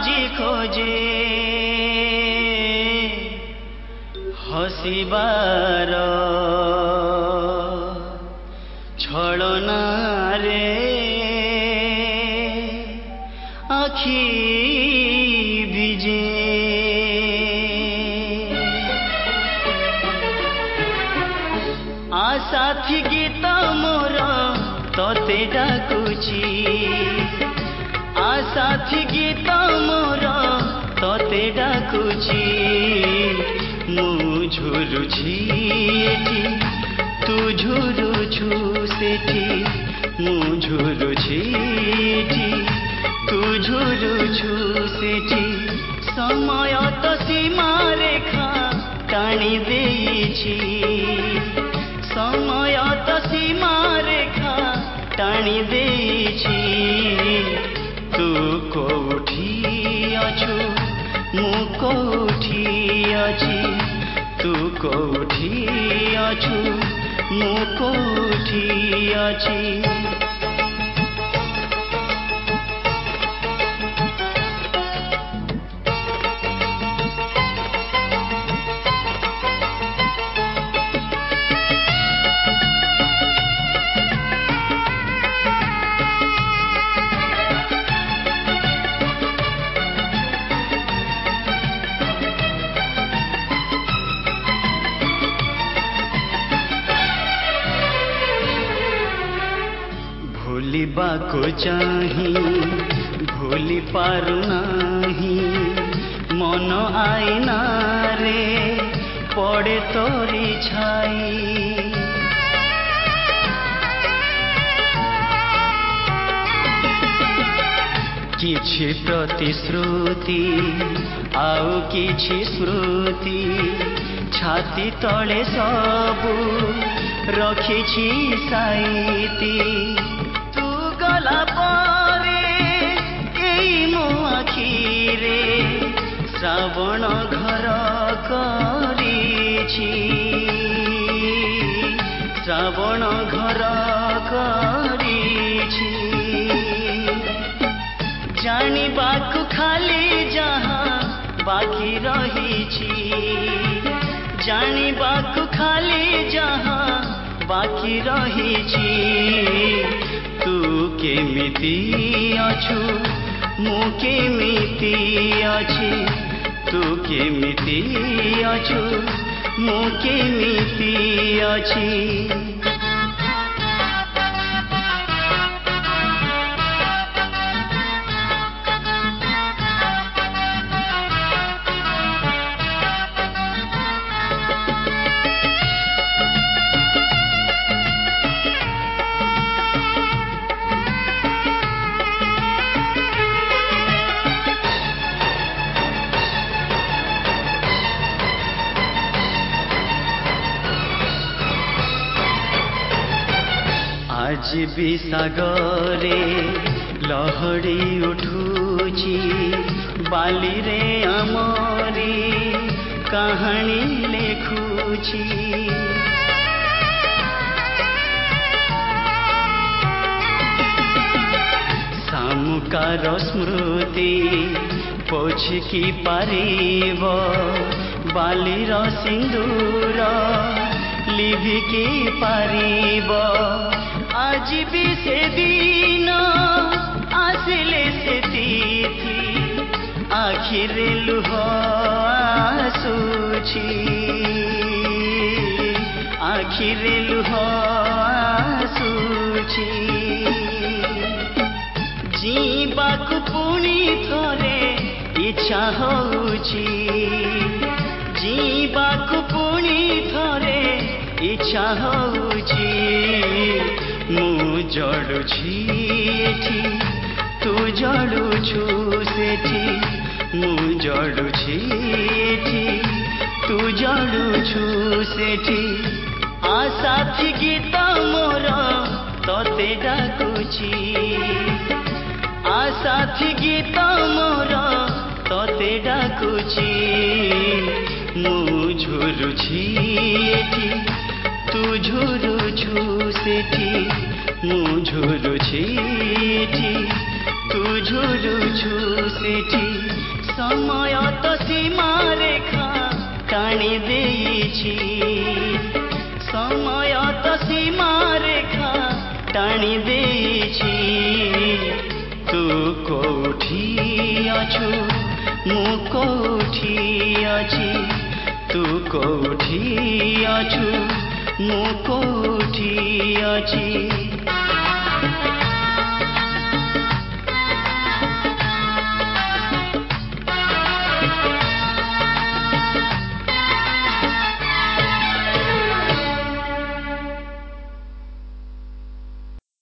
ଆଜି ଖୋଜେ ହସିବାର ଛଳନାରେ ଆଖି ଭିଜେ साथी गीत मोर तोते डाकुची साथी गीत मोर तोते डाकुची मु झुरुछि एठी तू झुरुछु सेठी मु झुरुछि एठी तू झुरुछु सेठी समय तो सीमा रेखा टाणी देइछि समय तो सीमा रेखा टाणी देइछि तू कोठी अछु मु कोठी अछि तू कोठी अछु मु कोठी अछि भूलिबाको चाही भूली पारु नाही मन आईना रे पड़े तोरी छाई किछि प्रतिश्रुति आउ किछि स्मृति छाती तले सबु रखिछि साईती गला परे एई मो आखिरे श्रावण घर करिछि श्रावण घर करिछि जानिबाकु खाली जहाँ बाकी रहिछि जानिबाकु खाली जहाँ बाकी रहिछि तू केमिति अछु मु केमिति अछि तू केमिति अछु मु केमिति अछि आज भी सागरे लहड़ी उठुची बाली रे आमरी कहानी लेखुची सामुकार स्मृति पोछकी पारिब बालीर सिंदूर लिभिकी पारिब आज भी से दिन आसिले से तिथि आखिरे लुह आसुछि आखिरे लुह आसुछि जीवाकु पुणी थरे इच्छा होउछि जीवाकु पुणी थरे इच्छा होउछि मु जड़ुछि एठी तू जड़ुछु सेठी मु जड़ुछि एठी तू जड़ुछु सेठी साथी गीत मोर तोते डाकुछि साथी गीत मोर तोते डाकुछि मु झुरुछि एठी तू झुरुछु सेठी मु झुरुछि एठी तू झुरुछु सेठी समय तो सीमा रेखा टाणी देइछि समय तो सीमा रेखा टाणी देइछि तू कोठी अछु मु कोठी अछि तू कोठी अछु मु कोठी अछि।